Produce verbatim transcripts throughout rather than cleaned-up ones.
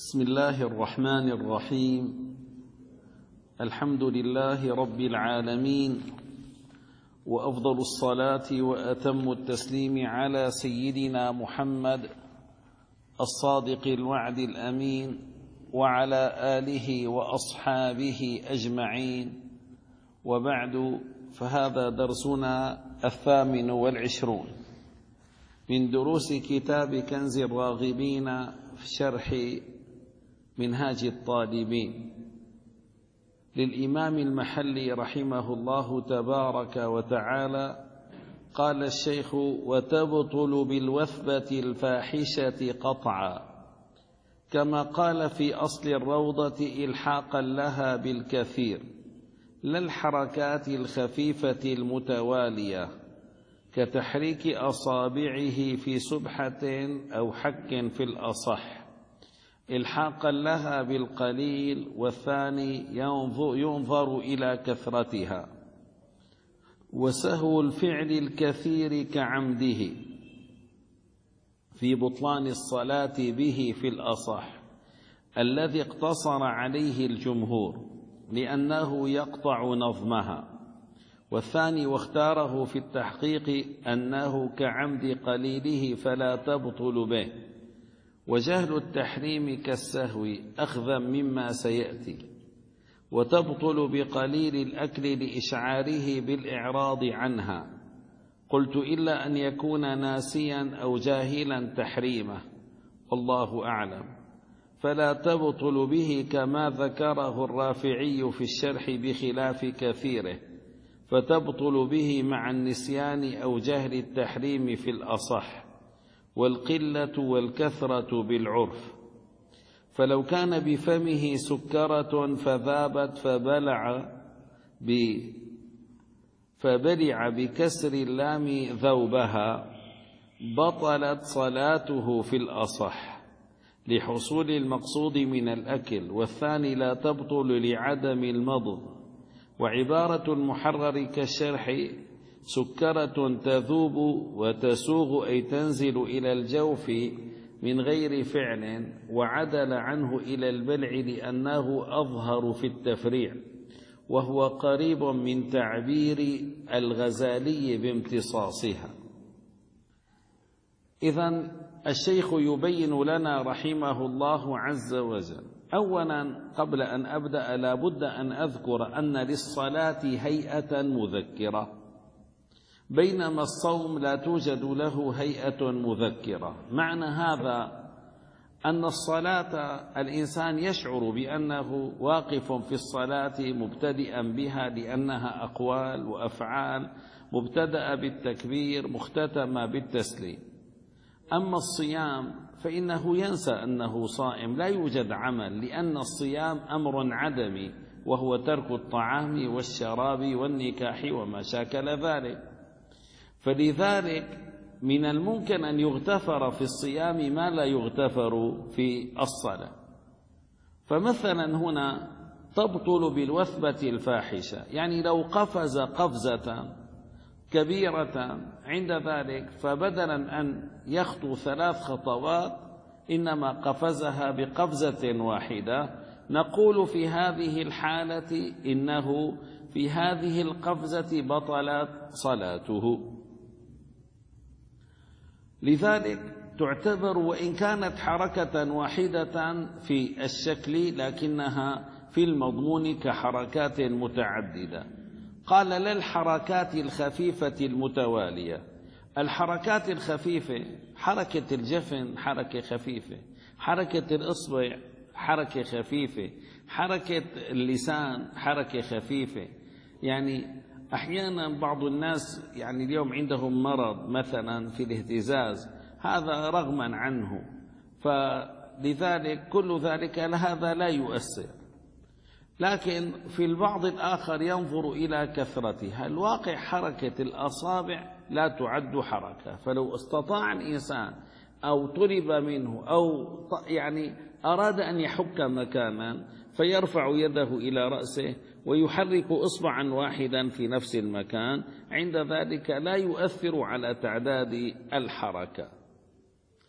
بسم الله الرحمن الرحيم. الحمد لله رب العالمين، وأفضل الصلاة وأتم التسليم على سيدنا محمد الصادق الوعد الأمين، وعلى آله وأصحابه أجمعين، وبعد، فهذا درسنا الثامن والعشرون من دروس كتاب كنز الراغبين في شرح منهاج الطالبين للإمام المحلي رحمه الله تبارك وتعالى. قال الشيخ: وتبطل بالوثبة الفاحشة قطعا، كما قال في أصل الروضة إلحاقا لها بالكثير، لا الحركات الخفيفة المتوالية كتحريك أصابعه في سبحة أو حك في الأصح، إلحاقا لها بالقليل، والثاني ينظر إلى كثرتها. وسهو الفعل الكثير كعمده في بطلان الصلاة به في الأصح، الذي اقتصر عليه الجمهور لأنه يقطع نظمها. والثاني واختاره في التحقيق أنه كعمد قليله فلا تبطل به، وجهل التحريم كالسهو أخذا مما سيأتي. وتبطل بقليل الأكل لإشعاره بالإعراض عنها، قلت إلا أن يكون ناسيا أو جاهلا تحريمه، والله أعلم. فلا تبطل به كما ذكره الرافعي في الشرح بخلاف كثيره، فتبطل به مع النسيان أو جهل التحريم في الأصح، والقلة والكثرة بالعرف. فلو كان بفمه سكرة فذابت فبلع ب فبلع بكسر اللام ذوبها، بطلت صلاته في الأصح لحصول المقصود من الأكل، والثاني لا تبطل لعدم المضغ. وعبارة المحرر كالشرح: سكرة تذوب وتسوغ أي تنزل إلى الجوف من غير فعل، وعدل عنه إلى البلع لأنه أظهر في التفريع، وهو قريب من تعبير الغزالي بامتصاصها. إذن الشيخ يبين لنا رحمه الله عز وجل: أولا، قبل أن أبدأ لا بد أن أذكر أن للصلاة هيئة مذكرة، بينما الصوم لا توجد له هيئة مذكرة. معنى هذا أن الصلاة الإنسان يشعر بأنه واقف في الصلاة مبتدئا بها، لأنها أقوال وأفعال مبتدأ بالتكبير مختتمة بالتسليم. أما الصيام فإنه ينسى أنه صائم، لا يوجد عمل، لأن الصيام أمر عدمي، وهو ترك الطعام والشراب والنكاح وما شاكل ذلك. فلذلك من الممكن أن يغتفر في الصيام ما لا يغتفر في الصلاة. فمثلا هنا تبطل بالوثبة الفاحشة، يعني لو قفز قفزة كبيرة عند ذلك، فبدلا أن يخطو ثلاث خطوات إنما قفزها بقفزة واحدة، نقول في هذه الحالة إنه في هذه القفزة بطلت صلاته. لذلك تعتبر وإن كانت حركة واحدة في الشكل، لكنها في المضمون كحركات متعددة. قال: لا الحركات الخفيفة المتوالية. الحركات الخفيفة حركة الجفن حركة خفيفة، حركة الإصبع حركة خفيفة، حركة اللسان حركة خفيفة. يعني أحيانا بعض الناس يعني اليوم عندهم مرض مثلا في الاهتزاز، هذا رغما عنه، فلذلك كل ذلك هذا لا يؤثر. لكن في البعض الآخر ينظر إلى كثرتها. الواقع حركة الأصابع لا تعد حركة، فلو استطاع الإنسان أو طلب منه أو يعني أراد أن يحك مكانا فيرفع يده إلى رأسه ويحرك إصبعا واحدا في نفس المكان، عند ذلك لا يؤثر على تعداد الحركة.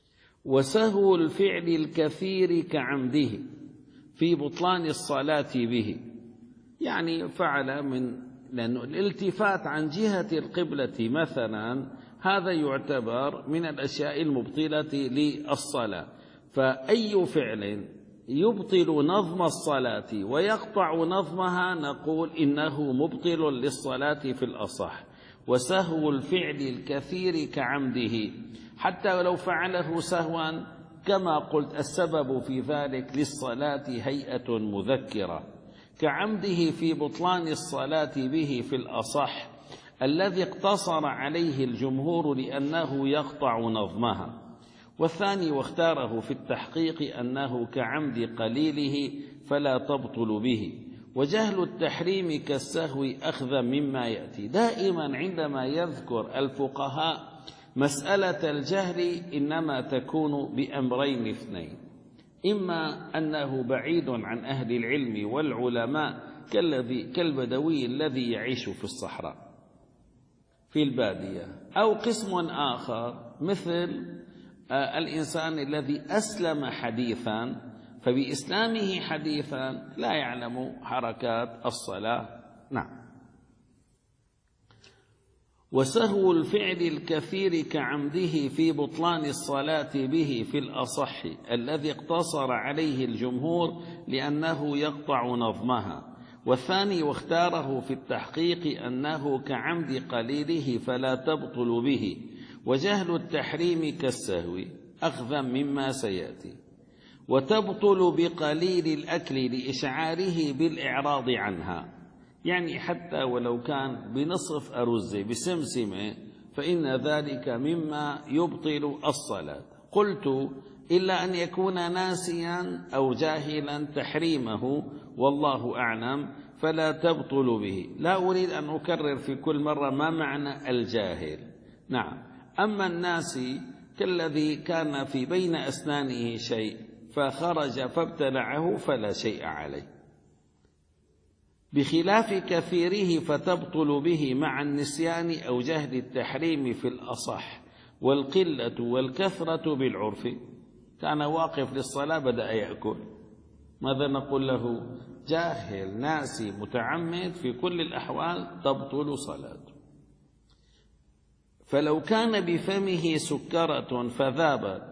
وسهو الفعل الكثير كعمده في بطلان الصلاة به، يعني فعل من لأنه الالتفات عن جهة القبلة مثلا هذا يعتبر من الأشياء المبطلة للصلاة، فأي فعل يبطل نظم الصلاة ويقطع نظمها نقول إنه مبطل للصلاة في الأصح. وسهو الفعل الكثير كعمده، حتى ولو فعله سهوا كما قلت السبب في ذلك للصلاة هيئة مذكرة، كعمده في بطلان الصلاة به في الأصح الذي اقتصر عليه الجمهور لأنه يقطع نظمها. والثاني واختاره في التحقيق أنه كعمد قليله فلا تبطل به. وجهل التحريم كالسهو أخذا مما يأتي. دائما عندما يذكر الفقهاء مسألة الجهل إنما تكون بأمرين اثنين: إما أنه بعيد عن أهل العلم والعلماء كالذي كالبدوي الذي يعيش في الصحراء في البادية، أو قسم آخر مثل الإنسان الذي أسلم حديثا فبإسلامه حديثا لا يعلم حركات الصلاة. نعم. وسهو الفعل الكثير كعمده في بطلان الصلاة به في الأصح الذي اقتصر عليه الجمهور لأنه يقطع نظمها. والثاني واختاره في التحقيق أنه كعمد قليله فلا تبطل به. وجهل التحريم كالسهو أخذا مما سيأتي. وتبطل بقليل الأكل لإشعاره بالإعراض عنها، يعني حتى ولو كان بنصف أرز بسمسمة فإن ذلك مما يبطل الصلاة. قلت إلا أن يكون ناسيا أو جاهلا تحريمه والله أعلم فلا تبطل به. لا أريد أن أكرر في كل مرة ما معنى الجاهل. نعم. أما الناسي كالذي كان في بين أسنانه شيء فخرج فابتلعه فلا شيء عليه، بخلاف كثيره فتبطل به مع النسيان أو جهل التحريم في الأصح. والقلة والكثرة بالعرف، كان واقف للصلاة بدأ يأكل، ماذا نقول له؟ جاهل ناسي متعمد، في كل الأحوال تبطل صلاته. فلو كان بفمه سكرة فذابت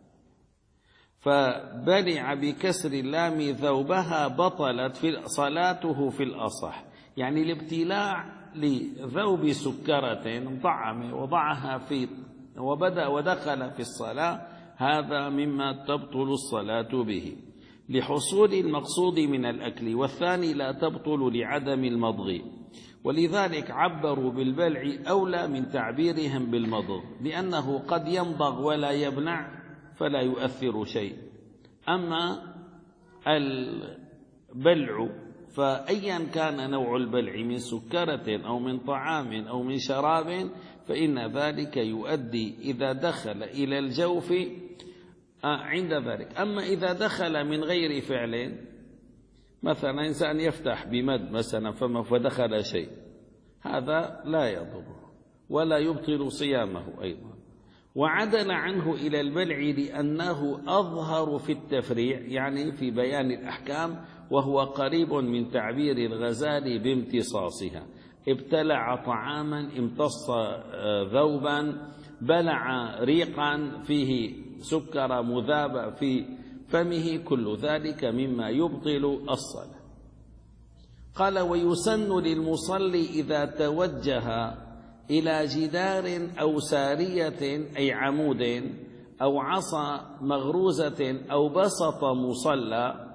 فبلع بكسر اللام ذوبها بطلت في صلاته في الأصح، يعني الابتلاع لذوب سكرة طعم وضعها في وبدأ ودخل في الصلاة هذا مما تبطل الصلاة به لحصول المقصود من الأكل، والثاني لا تبطل لعدم المضغ. ولذلك عبروا بالبلع أولى من تعبيرهم بالمضغ، لأنه قد يمضغ ولا يبلع فلا يؤثر شيء. أما البلع فأيا كان نوع البلع من سكرة أو من طعام أو من شراب فإن ذلك يؤدي إذا دخل إلى الجوف عند ذلك. أما إذا دخل من غير فعل، مثلا إنسان يفتح بمد مثلا فما فدخل شيء، هذا لا يضر ولا يبطل صيامه أيضا. وعدل عنه إلى البلع لأنه أظهر في التفريع، يعني في بيان الأحكام، وهو قريب من تعبير الغزالي بامتصاصها. ابتلع طعاما، امتص ذوبا، بلع ريقا فيه سكر مذاب في فمه، كل ذلك مما يبطل الصلاة. قال: ويسن للمصلي إذا توجه إلى جدار أو سارية أي عمود أو عصا مغروزة أو بسط مصلى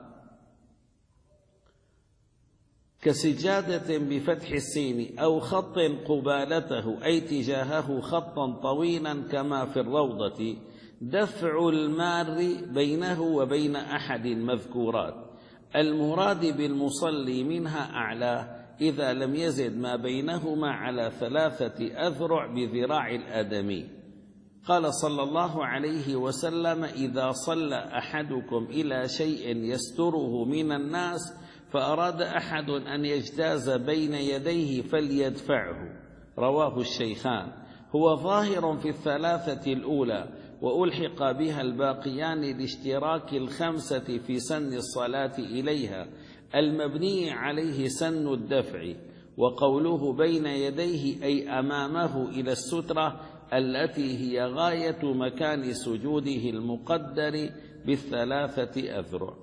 كسجادة بفتح السين أو خط قبالته أي تجاهه خطا طويلا كما في الروضة، دفع المار بينه وبين أحد المذكورات، المراد بالمصلي منها أعلاه إذا لم يزد ما بينهما على ثلاثة أذرع بذراع الآدمي. قال صلى الله عليه وسلم: إذا صلى أحدكم إلى شيء يستره من الناس فأراد أحد أن يجتاز بين يديه فليدفعه. رواه الشيخان. هو ظاهر في الثلاثة الأولى، وألحق بها الباقيان لاشتراك الخمسة في سن الصلاة إليها المبني عليه سن الدفع، وقوله بين يديه أي أمامه إلى السترة التي هي غاية مكان سجوده المقدر بالثلاثة أذرع.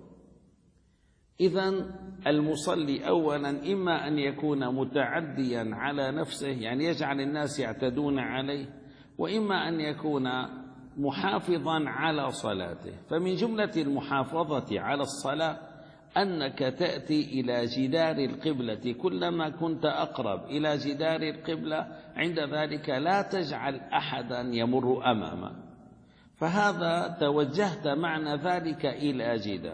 إذن المصلي أولا إما أن يكون متعديا على نفسه، يعني يجعل الناس يعتدون عليه، وإما أن يكون محافظا على صلاته. فمن جملة المحافظة على الصلاة أنك تأتي إلى جدار القبلة كلما كنت أقرب إلى جدار القبلة، عند ذلك لا تجعل أحدا يمر أمامه، فهذا توجهت معنى ذلك إلى جدار.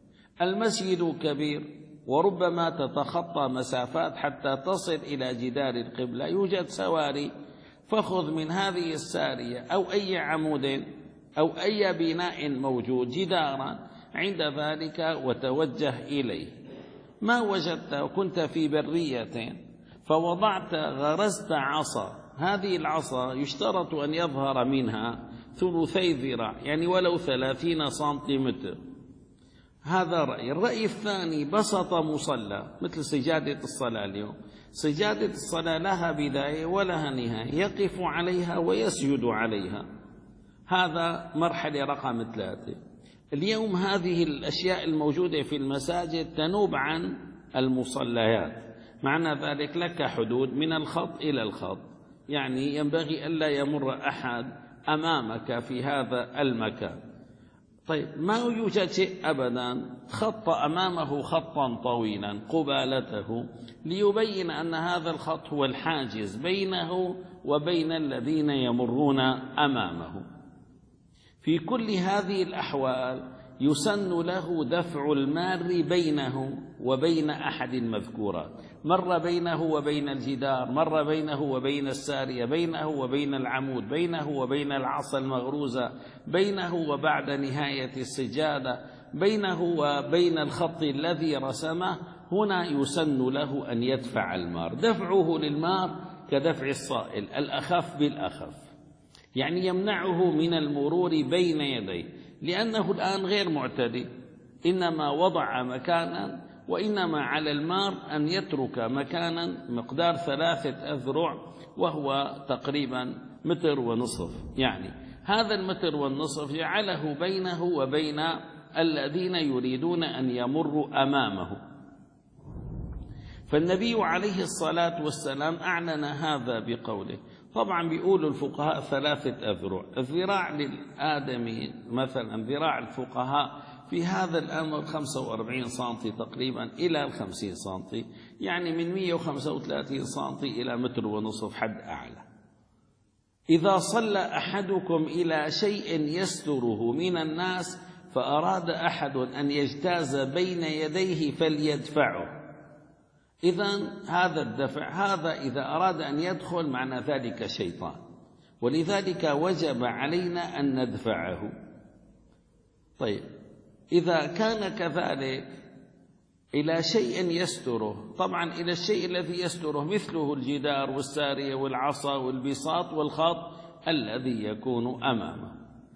المسجد كبير وربما تتخطى مسافات حتى تصل إلى جدار القبلة، يوجد سواري، فخذ من هذه السارية أو أي عمود أو أي بناء موجود جدارا عند ذلك وتوجه إليه. ما وجدت وكنت في برية فوضعت غرزت عصا، هذه العصا يشترط أن يظهر منها ثلثي ذراع، يعني ولو ثلاثين سنتيمتر. هذا رأي. الرأي الثاني بسط مصلى مثل سجادة الصلاة اليوم، سجادة الصلاة لها بداية ولها نهاية، يقف عليها ويسجد عليها، هذا مرحلة رقم ثلاثة. اليوم هذه الأشياء الموجودة في المساجد تنوب عن المصليات، معنى ذلك لك حدود من الخط إلى الخط، يعني ينبغي ألا يمر أحد أمامك في هذا المكان. طيب ما يوجد شيء أبدا، خط أمامه خطا طويلا قبالته ليبين أن هذا الخط هو الحاجز بينه وبين الذين يمرون أمامه. في كل هذه الأحوال يسن له دفع المار بينه وبين أحد المذكورات، مر بينه وبين الجدار، مر بينه وبين السارية، بينه وبين العمود، بينه وبين العصا المغروزة، بينه وبعد نهاية السجادة، بينه وبين الخط الذي رسمه. هنا يسن له أن يدفع المار. دفعه للمار كدفع الصائل، الأخف بالأخف، يعني يمنعه من المرور بين يديه، لأنه الآن غير معتدي، إنما وضع مكانا، وإنما على المار أن يترك مكانا مقدار ثلاثة أذرع وهو تقريبا متر ونصف، يعني هذا المتر والنصف جعله بينه وبين الذين يريدون أن يمروا أمامه. فالنبي عليه الصلاة والسلام أعلن هذا بقوله. طبعا بيقولوا الفقهاء ثلاثة أذرع، الذراع للآدمي مثلا ذراع الفقهاء في هذا الأمر خمسة وأربعين سنتي تقريبا إلى خمسين سنتي، يعني من مئة وخمسة وثلاثين سنتي إلى متر ونصف حد أعلى. إذا صلى أحدكم إلى شيء يستره من الناس فأراد أحد أن يجتاز بين يديه فليدفعه. إذن هذا الدفع، هذا إذا أراد أن يدخل معنى ذلك شيطان، ولذلك وجب علينا أن ندفعه. طيب إذا كان كذلك إلى شيء يستره، طبعا إلى الشيء الذي يستره مثله الجدار والسارية والعصا والبساط والخط الذي يكون أمامه،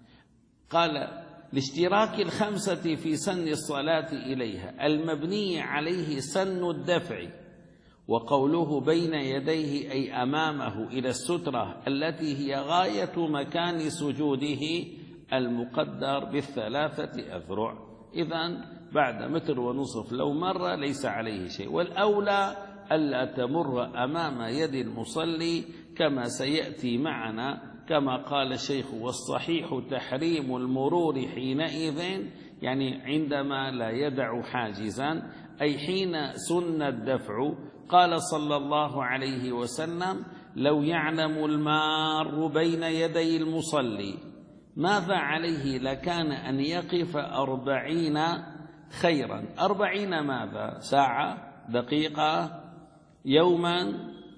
قال لاشتراك الخمسة في سن الصلاة إليها المبني عليه سن الدفع، وقوله بين يديه أي أمامه إلى السترة التي هي غاية مكان سجوده المقدر بالثلاثة أذرع. إذن بعد متر ونصف لو مر ليس عليه شيء، والأولى ألا تمر أمام يد المصلي كما سيأتي معنا، كما قال الشيخ والصحيح تحريم المرور حينئذ، يعني عندما لا يدع حاجزا، أي حين سن الدفع. قال صلى الله عليه وسلم لو يعلم المار بين يدي المصلي ماذا عليه لكان أن يقف أربعين خيرا. أربعين ماذا؟ ساعة، دقيقة، يوما،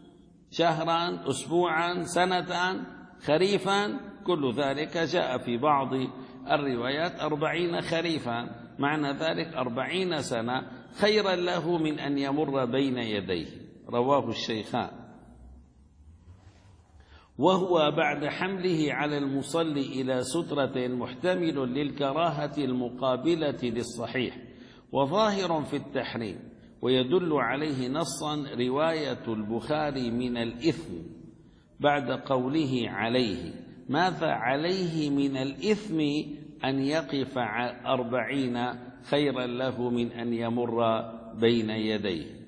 شهرا، أسبوعا، سنة، خريفا، كل ذلك جاء في بعض الروايات أربعين خريفا، معنى ذلك أربعين سنة خيرا له من أن يمر بين يديه، رواه الشيخان. وهو بعد حمله على المصلي إلى سترة محتمل للكراهة المقابلة للصحيح وظاهر في التحريم، ويدل عليه نصا رواية البخاري من الإثم بعد قوله عليه. ماذا عليه من الإثم؟ أن يقف أربعين خيرا له من أن يمر بين يديه.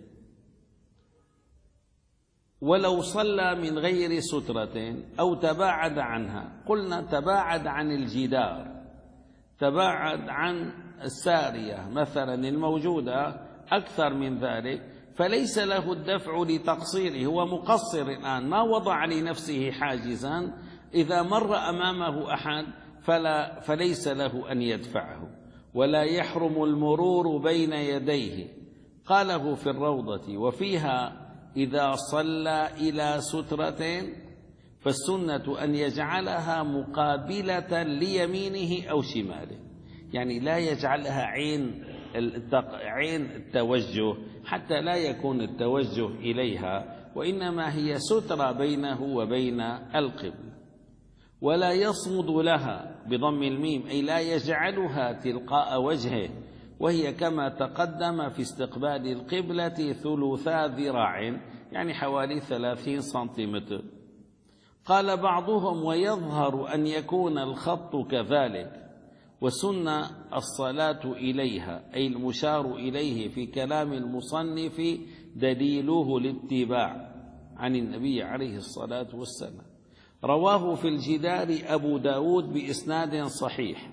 ولو صلى من غير سترة أو تباعد عنها، قلنا تباعد عن الجدار، تباعد عن السارية مثلا الموجودة أكثر من ذلك، فليس له الدفع لتقصيره، هو مقصر الآن، ما وضع لنفسه حاجزا، إذا مر أمامه أحد فلا فليس له أن يدفعه، ولا يحرم المرور بين يديه. قاله في الروضة: وفيها إذا صلى إلى سترة فالسنة أن يجعلها مقابلة ليمينه أو شماله، يعني لا يجعلها عين عين التوجه حتى لا يكون التوجه إليها، وإنما هي سترة بينه وبين القبلة. ولا يصمد لها بضم الميم، أي لا يجعلها تلقاء وجهه، وهي كما تقدم في استقبال القبلة ثلثا ذراع، يعني حوالي ثلاثين سنتيمتر. قال بعضهم: ويظهر أن يكون الخط كذلك، وسن الصلاة إليها، أي المشار إليه في كلام المصنف دليله الاتباع عن النبي عليه الصلاة والسلام. رواه في الجدار أبو داود بإسناد صحيح.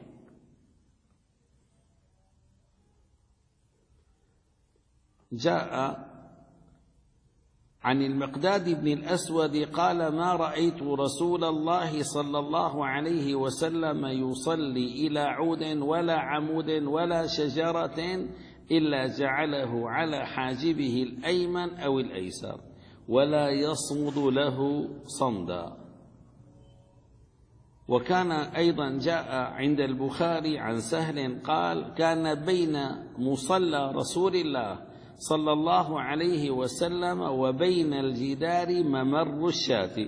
جاء عن المقداد بن الأسود قال: ما رأيت رسول الله صلى الله عليه وسلم يصلي إلى عود ولا عمود ولا شجرة إلا جعله على حاجبه الأيمن أو الأيسر، ولا يصمد له صمدا. وكان أيضا جاء عند البخاري عن سهل قال: كان بين مصلى رسول الله صلى الله عليه وسلم وبين الجدار ممر الشاة.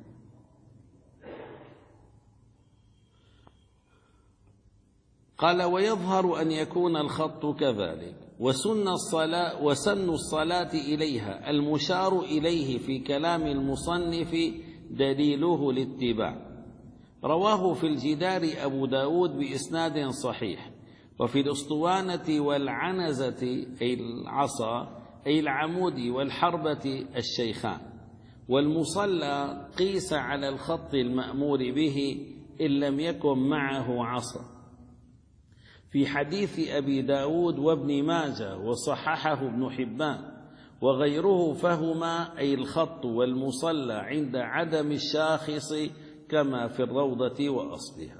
قال: ويظهر أن يكون الخط كذلك، وسن الصلاة وسن الصلاة إليها المشار إليه في كلام المصنف دليله الاتباع. رواه في الجدار أبو داود بإسناد صحيح. وفي الأسطوانة والعنزة أي العصا أي العمود والحربة الشيخان. والمصلى قيس على الخط المأمور به إن لم يكن معه عصا، في حديث أبي داود وابن ماجه وصححه ابن حبان وغيره، فهما أي الخط والمصلى عند عدم الشاخص كما في الروضة وأصلها.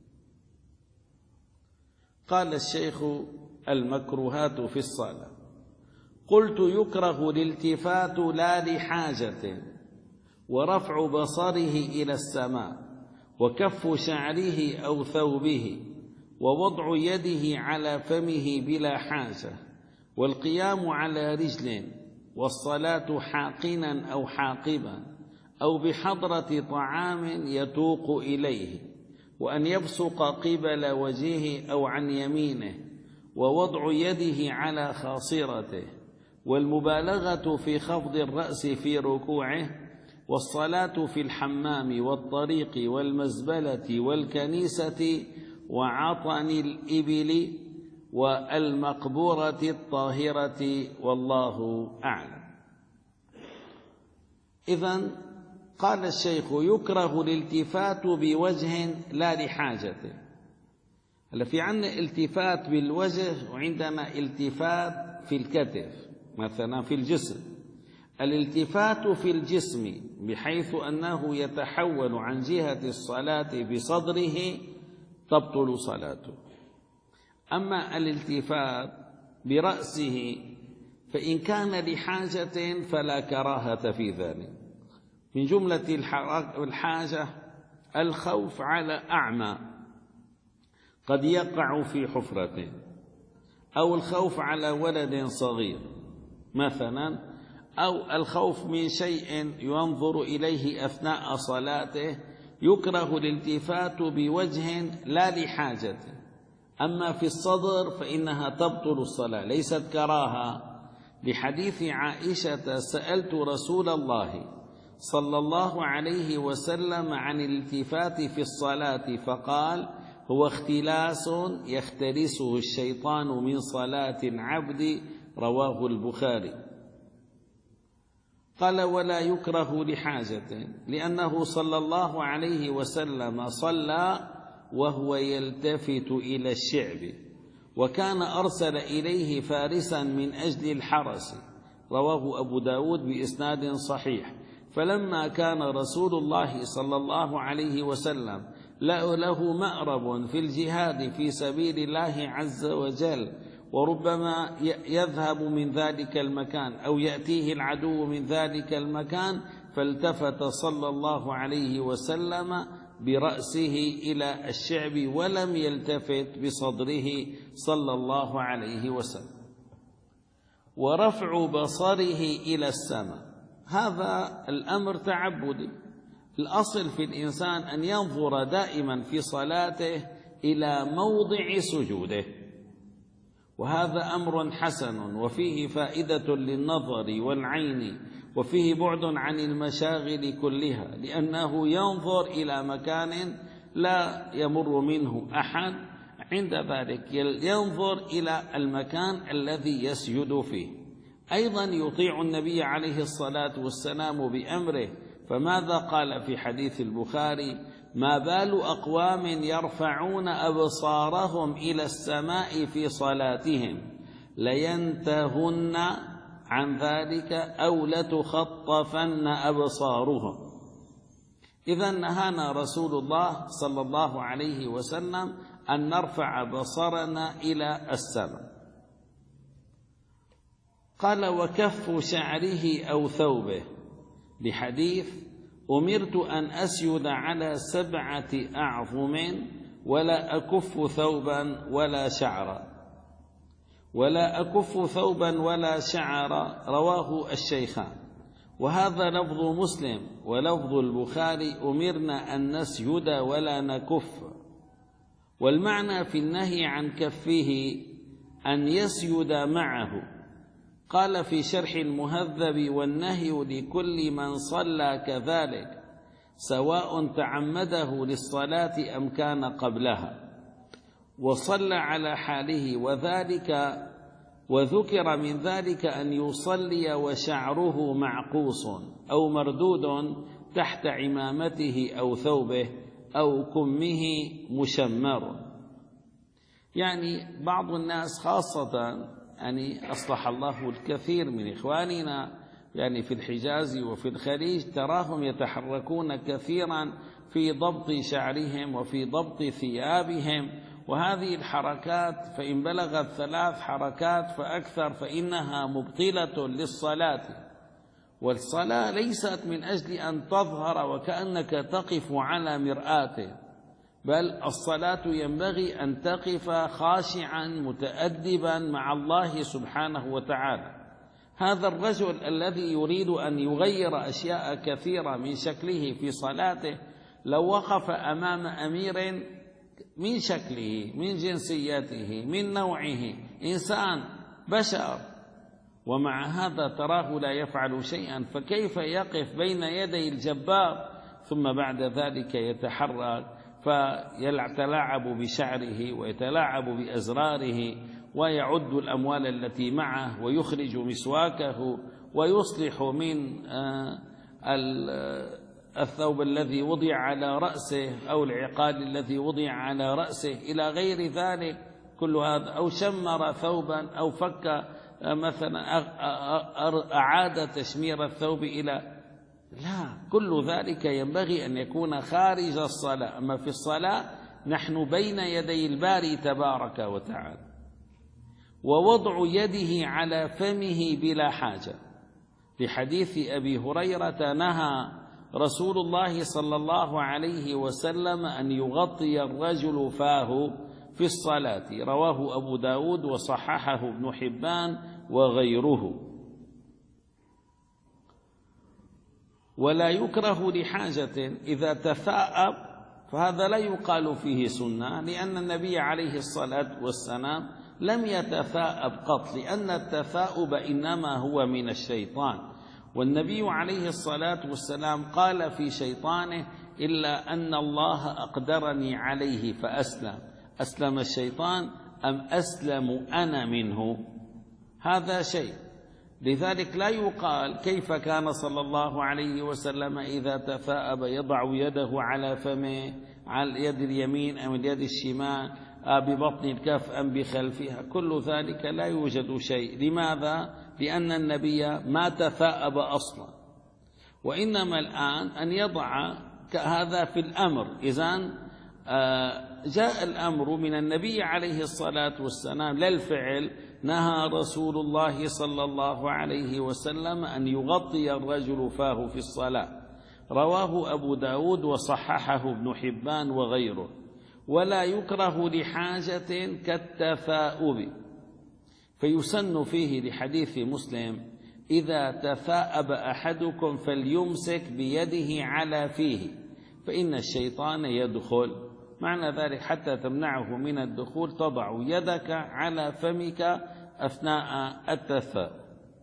قال الشيخ: المكروهات في الصلاة. قلت: يكره الالتفات لا لحاجة، ورفع بصره إلى السماء، وكف شعره أو ثوبه، ووضع يده على فمه بلا حاجة، والقيام على رجل، والصلاة حاقنا أو حاقبا، أو بحضرة طعام يتوق إليه، وأن يبصق قبل وجهه أو عن يمينه، ووضع يده على خاصرته، والمبالغة في خفض الرأس في ركوعه، والصلاة في الحمام والطريق والمزبلة والكنيسة وعطن الإبل والمقبورة الطاهرة، والله أعلم. إذن قال الشيخ: يكره الالتفات بوجه لا لحاجة. هلا في عندنا التفات بالوجه، وعندنا التفات في الكتف مثلا في الجسم. الالتفات في الجسم بحيث أنه يتحول عن جهة الصلاة بصدره تبطل صلاته. أما الالتفات برأسه فإن كان لحاجة فلا كراهة في ذلك. من جملة الحاجة الخوف على أعمى قد يقع في حفرته، أو الخوف على ولد صغير مثلا، أو الخوف من شيء ينظر إليه أثناء صلاته يكره الالتفات بوجه لا لحاجته. أما في الصدر فإنها تبطل الصلاة، ليست كراهة، لحديث عائشة: سألت رسول الله صلى الله عليه وسلم عن الالتفات في الصلاة فقال: هو اختلاس يختلسه الشيطان من صلاة العبد، رواه البخاري. قال: ولا يكره لحاجة، لأنه صلى الله عليه وسلم صلى وهو يلتفت إلى الشعب، وكان أرسل إليه فارسا من أجل الحرس، رواه أبو داود بإسناد صحيح. فلما كان رسول الله صلى الله عليه وسلم له مأرب في الجهاد في سبيل الله عز وجل، وربما يذهب من ذلك المكان أو يأتيه العدو من ذلك المكان، فالتفت صلى الله عليه وسلم برأسه إلى الشعب ولم يلتفت بصدره صلى الله عليه وسلم. ورفع بصره إلى السماء، هذا الأمر تعبدي. الأصل في الإنسان أن ينظر دائما في صلاته إلى موضع سجوده، وهذا أمر حسن وفيه فائدة للنظر والعين، وفيه بعد عن المشاغل كلها، لأنه ينظر إلى مكان لا يمر منه أحد، عند ذلك ينظر إلى المكان الذي يسجد فيه. أيضا يطيع النبي عليه الصلاة والسلام بأمره، فماذا قال في حديث البخاري: ما بال أقوام يرفعون أبصارهم إلى السماء في صلاتهم لينتهن عن ذلك أو لتخطفن أبصارهم. إذا نهانا رسول الله صلى الله عليه وسلم أن نرفع بصرنا إلى السماء. قال: وكف شعره أو ثوبه، بحديث: أمرت أن أسجد على سبعة أعظم ولا أكف ثوبا ولا شعرا. ولا أكف ثوبا ولا شعرا رواه الشيخان، وهذا لفظ مسلم، ولفظ البخاري: أمرنا أن نسجد ولا نكف. والمعنى في النهي عن كفه أن يسجد معه. قال في شرح المهذب: والنهي لكل من صلى كذلك، سواء تعمده للصلاة أم كان قبلها وصلى على حاله، وذلك وذكر من ذلك أن يصلي وشعره معقوس أو مردود تحت عمامته أو ثوبه أو كمه مشمر. يعني بعض الناس خاصة، يعني أصلح الله الكثير من إخواننا يعني في الحجاز وفي الخليج، تراهم يتحركون كثيرا في ضبط شعرهم وفي ضبط ثيابهم، وهذه الحركات فإن بلغت ثلاث حركات فأكثر فإنها مبطلة للصلاة. والصلاة ليست من أجل أن تظهر وكأنك تقف على مرآة، بل الصلاة ينبغي أن تقف خاشعا متأدبا مع الله سبحانه وتعالى. هذا الرجل الذي يريد أن يغير أشياء كثيرة من شكله في صلاته، لو وقف أمام أمير من شكله، من جنسيته، من نوعه، إنسان بشر، ومع هذا تراه لا يفعل شيئا، فكيف يقف بين يدي الجبار ثم بعد ذلك يتحرك فيتلاعب بشعره ويتلاعب بأزراره ويعد الأموال التي معه ويخرج مسواكه ويصلح من الثوب الذي وضع على رأسه أو العقال الذي وضع على رأسه إلى غير ذلك كل هذا، أو شمر ثوبا أو فك مثلا أعاد تشمير الثوب إلى، لا، كل ذلك ينبغي أن يكون خارج الصلاة. أما في الصلاة نحن بين يدي الباري تبارك وتعالى. ووضع يده على فمه بلا حاجة، لحديث أبي هريرة: نهى رسول الله صلى الله عليه وسلم أن يغطي الرجل فاه في الصلاة، رواه أبو داود وصححه ابن حبان وغيره. ولا يكره لحاجة. إذا تثاءب فهذا لا يقال فيه سنة، لأن النبي عليه الصلاة والسلام لم يتثاءب قط، لأن التثاؤب إنما هو من الشيطان، والنبي عليه الصلاة والسلام قال في شيطانه: إلا أن الله أقدرني عليه فأسلم. أسلم الشيطان أم أسلم أنا منه؟ هذا شيء. لذلك لا يقال كيف كان صلى الله عليه وسلم إذا تثاءب يضع يده على فمه، على اليد اليمين أم اليد الشمال، ببطن الكف أم بخلفها. كل ذلك لا يوجد شيء. لماذا؟ لأن النبي ما تثاءب أصلا، وإنما الآن أن يضع هذا في الأمر. إذن جاء الأمر من النبي عليه الصلاة والسلام لا الفعل. نهى رسول الله صلى الله عليه وسلم أن يغطي الرجل فاه في الصلاة، رواه أبو داود وصححه ابن حبان وغيره. ولا يكره لحاجة كالتثاؤب، فيسن فيه لحديث مسلم: إذا تثاءب أحدكم فليمسك بيده على فيه فإن الشيطان يدخل. معنى ذلك حتى تمنعه من الدخول تضع يدك على فمك أثناء التثاؤب.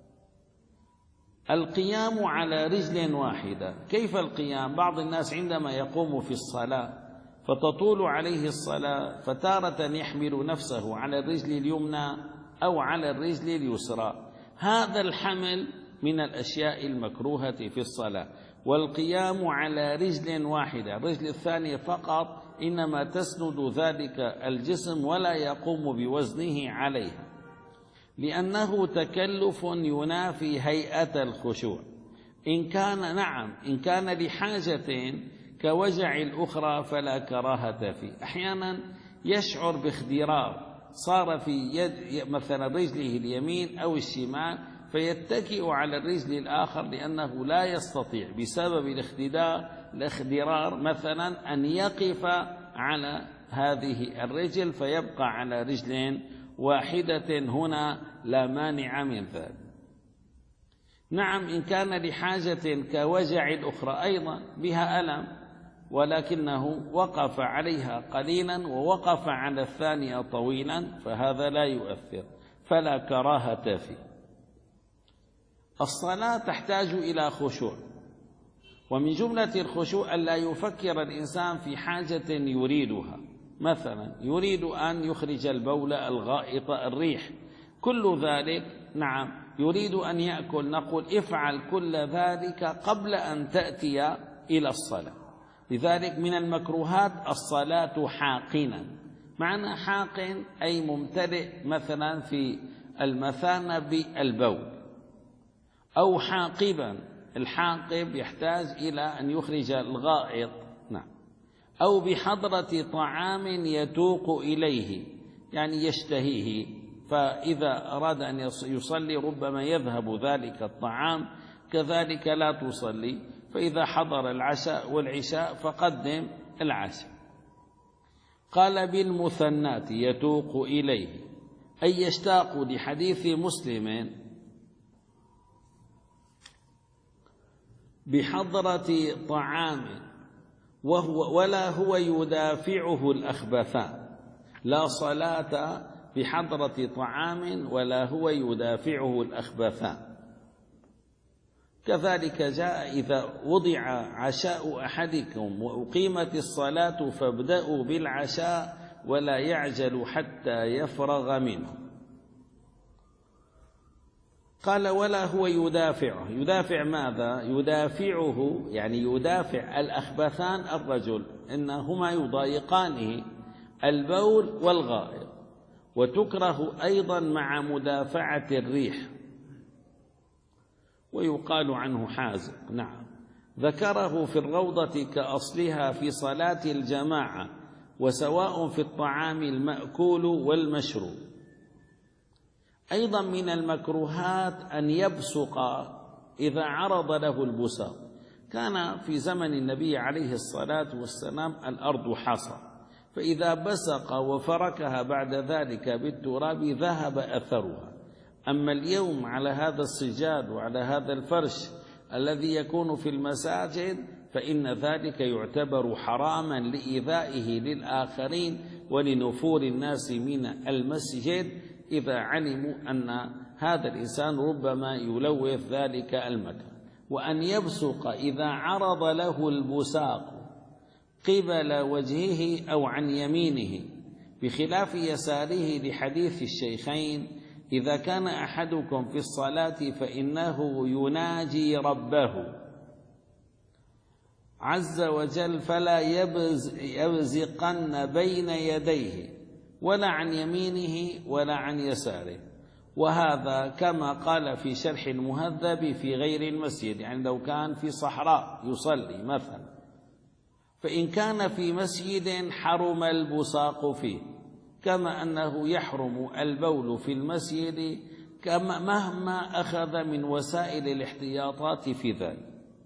القيام على رجل واحدة. كيف القيام؟ بعض الناس عندما يقوم في الصلاة فتطول عليه الصلاة، فتارة يحمل نفسه على الرجل اليمنى أو على الرجل اليسرى. هذا الحمل من الأشياء المكروهة في الصلاة. والقيام على رجل واحدة، الرجل الثانية فقط إنما تسند ذلك الجسم ولا يقوم بوزنه عليها، لأنه تكلف ينافي هيئة الخشوع. إن كان نعم إن كان لحاجة كوجع الأخرى فلا كراهة فيه. أحيانا يشعر باخضرار صار في يد مثلا رجله اليمين أو الشمال، فيتكئ على الرجل الآخر لأنه لا يستطيع بسبب الاخضرار مثلا أن يقف على هذه الرجل، فيبقى على رجل واحدة. هنا لا مانع من ذلك. نعم إن كان لحاجة كوجع الأخرى أيضا بها ألم، ولكنه وقف عليها قليلا ووقف على الثانية طويلا، فهذا لا يؤثر، فلا كراهة فيه. الصلاة تحتاج إلى خشوع، ومن جملة الخشوع ألا يفكر الإنسان في حاجة يريدها. مثلا يريد أن يخرج البول، الغائط، الريح، كل ذلك نعم. يريد أن يأكل، نقول افعل كل ذلك قبل أن تأتي إلى الصلاة. لذلك من المكروهات الصلاة حاقنا. معنى حاقن أي ممتلئ مثلا في المثانة بالبول، أو حاقبا. الحاقب يحتاج إلى أن يخرج الغائط، نعم. أو بحضرة طعام يتوق إليه، يعني يشتهيه، فإذا أراد أن يصلي ربما يذهب ذلك الطعام، كذلك لا تصلي. فإذا حضر العشاء والعشاء فقدم العشاء. قال بالمثنات يتوق إليه أي يشتاق، لحديث مسلم: بحضرة طعام وهو ولا هو يدافعه الأخبثان. لا صلاة بحضرة طعام ولا هو يدافعه الأخبثان. كذلك جاء: إذا وضع عشاء أحدكم وأقيمت الصلاة فابدأوا بالعشاء ولا يعجل حتى يفرغ منه. قال: ولا هو يدافعه. يدافع ماذا؟ يدافعه يعني يدافع الأخبثان الرجل، إنهما يضايقانه، البول والغائط. وتكره أيضا مع مدافعة الريح. ويقال عنه حازق، نعم. ذكره في الروضة كأصلها في صلاة الجماعة، وسواء في الطعام المأكول والمشروب. أيضا من المكروهات أن يبصق إذا عرض له البساق. كان في زمن النبي عليه الصلاة والسلام الأرض حصى، فإذا بسق وفركها بعد ذلك بالتراب ذهب أثرها. أما اليوم على هذا السجاد وعلى هذا الفرش الذي يكون في المساجد فإن ذلك يعتبر حراما لإيذائه للآخرين ولنفور الناس من المسجد إذا علموا أن هذا الإنسان ربما يلوث ذلك المكان. وأن يبصق إذا عرض له البساق قبل وجهه أو عن يمينه بخلاف يساره لحديث الشيخين: إذا كان أحدكم في الصلاة فإنه يناجي ربه عز وجل فلا يبزقن بين يديه ولا عن يمينه ولا عن يساره. وهذا كما قال في شرح المهذب في غير المسجد، يعني لو كان في صحراء يصلي مثلا، فإن كان في مسجد حرم البصاق فيه، كما أنه يحرم البول في المسجد كما مهما أخذ من وسائل الاحتياطات في ذلك.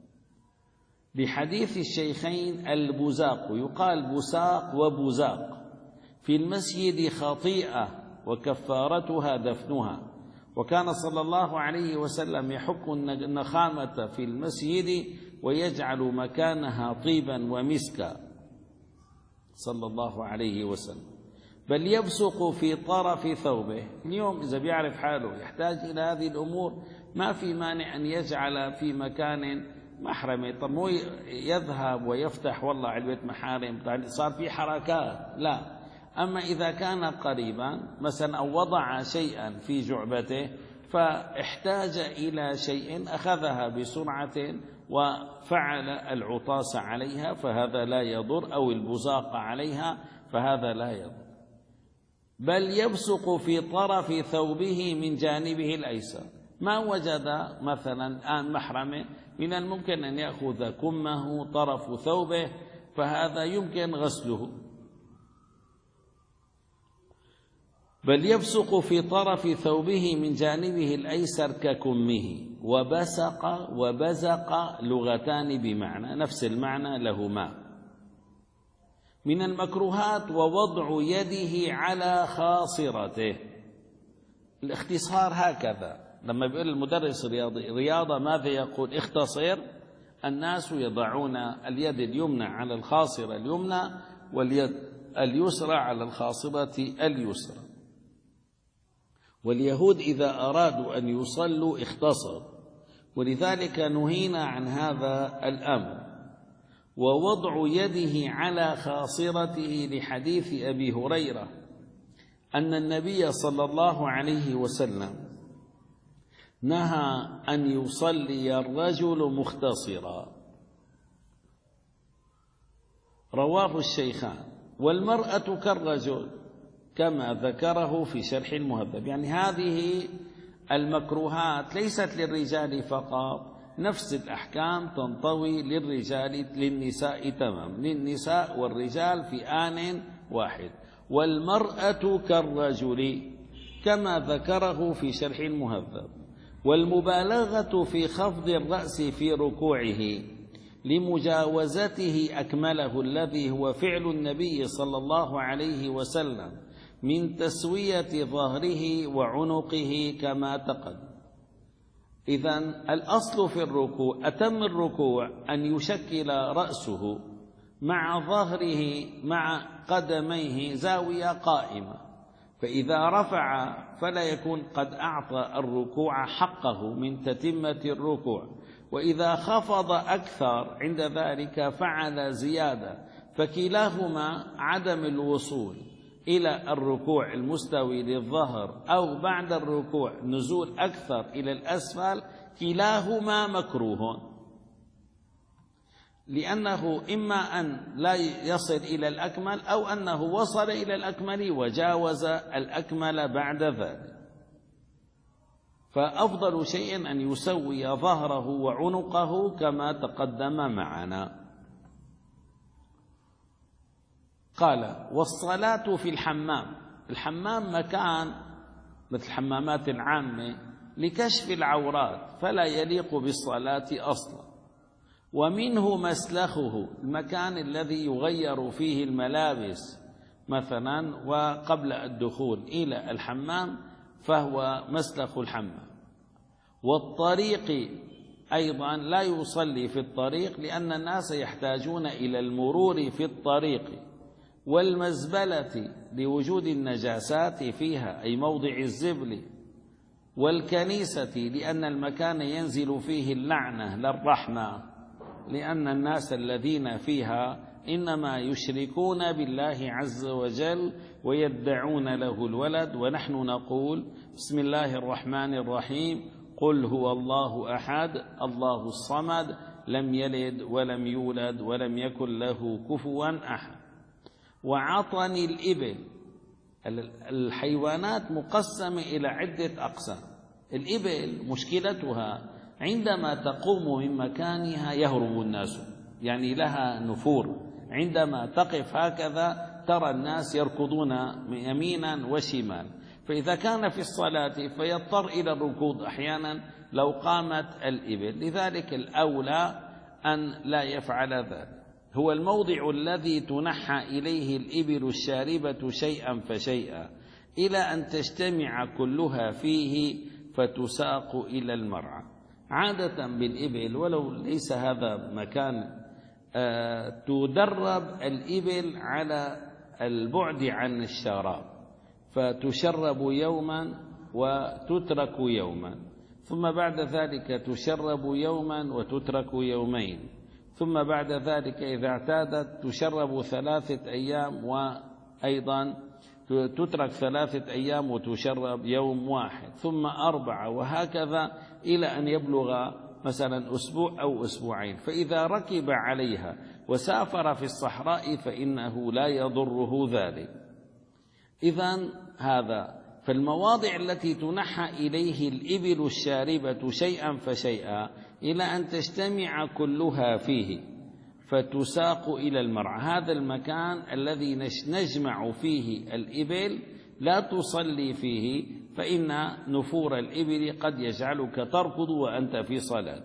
بحديث الشيخين البزاق، يقال بساق وبزاق، في المسجد خطيئة وكفارتها دفنها. وكان صلى الله عليه وسلم يحك النخامة في المسجد ويجعل مكانها طيبا ومسكا صلى الله عليه وسلم، بل يبصق في طرف ثوبه. اليوم إذا بيعرف حاله يحتاج إلى هذه الأمور، ما في مانع أن يجعل في مكان محرمة. طب مو يذهب ويفتح والله علبة محارم، صار في حركات، لا. أما إذا كان قريبا مثلا أو وضع شيئا في جعبته فاحتاج إلى شيء أخذها بسرعة وفعل العطاس عليها فهذا لا يضر، أو البزاق عليها فهذا لا يضر. بل يبصق في طرف ثوبه من جانبه الأيسر. ما وجد مثلا الآن محرمه، من الممكن أن يأخذ كمه طرف ثوبه، فهذا يمكن غسله. بل يبصق في طرف ثوبه من جانبه الأيسر ككمه. وبسق وبزق لغتان بمعنى، نفس المعنى لهما. من المكروهات ووضع يده على خاصرته. الاختصار هكذا، لما بيقول المدرس الرياضي رياضة ماذا يقول؟ اختصر. الناس يضعون اليد اليمنى على الخاصرة اليمنى واليد اليسرى على الخاصرة اليسرى. واليهود إذا أرادوا أن يصلوا اختصروا، ولذلك نهينا عن هذا الأمر. ووضع يده على خاصرته لحديث أبي هريرة أن النبي صلى الله عليه وسلم نهى أن يصلي الرجل مختصرا، رواه الشيخان. والمرأة كالرجل كما ذكره في شرح المهذب. يعني هذه المكروهات ليست للرجال فقط، نفس الأحكام تنطوي للرجال للنساء تمام، للنساء والرجال في آن واحد. والمرأة كالرجل كما ذكره في شرح المهذب. والمبالغة في خفض الرأس في ركوعه لمجاوزته أكمله، الذي هو فعل النبي صلى الله عليه وسلم من تسوية ظهره وعنقه كما تقدم. إذن الأصل في الركوع أتم الركوع أن يشكل رأسه مع ظهره مع قدميه زاوية قائمة، فإذا رفع فلا يكون قد أعطى الركوع حقه من تتمة الركوع، وإذا خفض أكثر عند ذلك فعل زيادة، فكلاهما عدم الوصول إلى الركوع المستوي للظهر أو بعد الركوع نزول أكثر إلى الأسفل، كلاهما مكروه، لأنه إما أن لا يصل إلى الأكمل أو أنه وصل إلى الأكمل وجاوز الأكمل بعد ذلك. فأفضل شيء أن يسوي ظهره وعنقه كما تقدم معنا. قال: والصلاة في الحمام. الحمام مكان مثل الحمامات العامة لكشف العورات، فلا يليق بالصلاة أصلا. ومنه مسلخه، المكان الذي يغير فيه الملابس مثلا وقبل الدخول إلى الحمام فهو مسلخ الحمام. والطريق أيضا لا يصلي في الطريق لأن الناس يحتاجون إلى المرور في الطريق، والمزبلة لوجود النجاسات فيها أي موضع الزبل، والكنيسة لأن المكان ينزل فيه اللعنة لا الرحمة، لأن الناس الذين فيها إنما يشركون بالله عز وجل ويدعون له الولد، ونحن نقول بسم الله الرحمن الرحيم قل هو الله أحد الله الصمد لم يلد ولم يولد ولم يكن له كفوا أحد. وعطن الإبل، الحيوانات مقسمة إلى عدة أقسام. الإبل مشكلتها عندما تقوم من مكانها يهرب الناس، يعني لها نفور، عندما تقف هكذا ترى الناس يركضون يمينا وشمالا، فإذا كان في الصلاة فيضطر إلى الركوض أحيانا لو قامت الإبل، لذلك الأولى أن لا يفعل ذلك. هو الموضع الذي تنحى إليه الإبل الشاربة شيئا فشيئا إلى أن تجتمع كلها فيه فتساق إلى المرعى. عادة بالإبل ولو ليس هذا مكان آه تدرب الإبل على البعد عن الشراب، فتشرب يوما وتترك يوما، ثم بعد ذلك تشرب يوما وتترك يومين، ثم بعد ذلك إذا اعتادت تشرب ثلاثة أيام وأيضا تترك ثلاثة أيام وتشرب يوم واحد، ثم أربعة، وهكذا إلى أن يبلغ مثلا أسبوع أو أسبوعين. فإذا ركب عليها وسافر في الصحراء فإنه لا يضره ذلك. إذن هذا فالمواضع التي تنحى إليه الإبل الشاربة شيئا فشيئا إلى أن تجتمع كلها فيه فتساق إلى المرعى، هذا المكان الذي نجمع فيه الإبل لا تصلي فيه، فإن نفور الإبل قد يجعلك تركض وأنت في صلاة.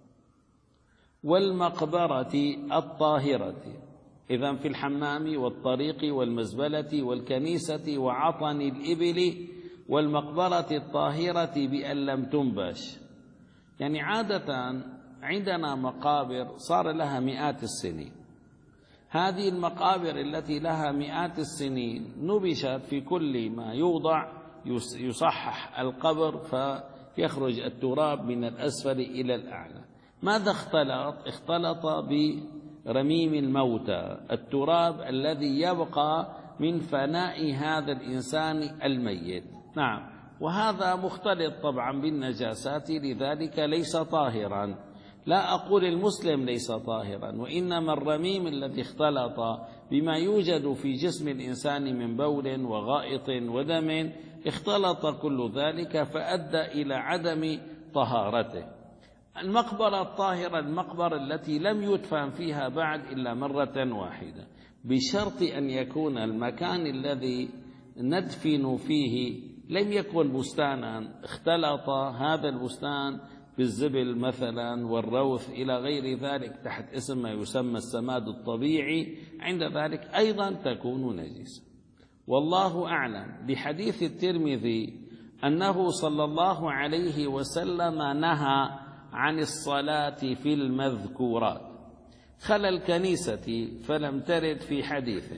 والمقبرة الطاهرة، إذن في الحمام والطريق والمزبلة والكنيسة وعطن الإبل والمقبرة الطاهرة بأن لم تنبش. يعني عادة عندنا مقابر صار لها مئات السنين، هذه المقابر التي لها مئات السنين نبشت في كل ما يوضع يصحح القبر فيخرج التراب من الأسفل إلى الأعلى. ماذا اختلط؟ اختلط برميم الموتى، التراب الذي يبقى من فناء هذا الإنسان الميت. نعم، وهذا مختلط طبعا بالنجاسات، لذلك ليس طاهرا. لا أقول المسلم ليس طاهرا، وإنما الرميم الذي اختلط بما يوجد في جسم الإنسان من بول وغائط ودم اختلط كل ذلك فأدى إلى عدم طهارته. المقبرة الطاهرة المقبرة التي لم يدفن فيها بعد إلا مرة واحدة، بشرط أن يكون المكان الذي ندفن فيه لم يكن بستانا اختلط هذا البستان بالزبل مثلا والروث إلى غير ذلك تحت اسم ما يسمى السماد الطبيعي، عند ذلك أيضا تكون نجسة. والله أعلم. بحديث الترمذي أنه صلى الله عليه وسلم نهى عن الصلاة في المذكورات، خلا الكنيسة فلم ترد في حديث،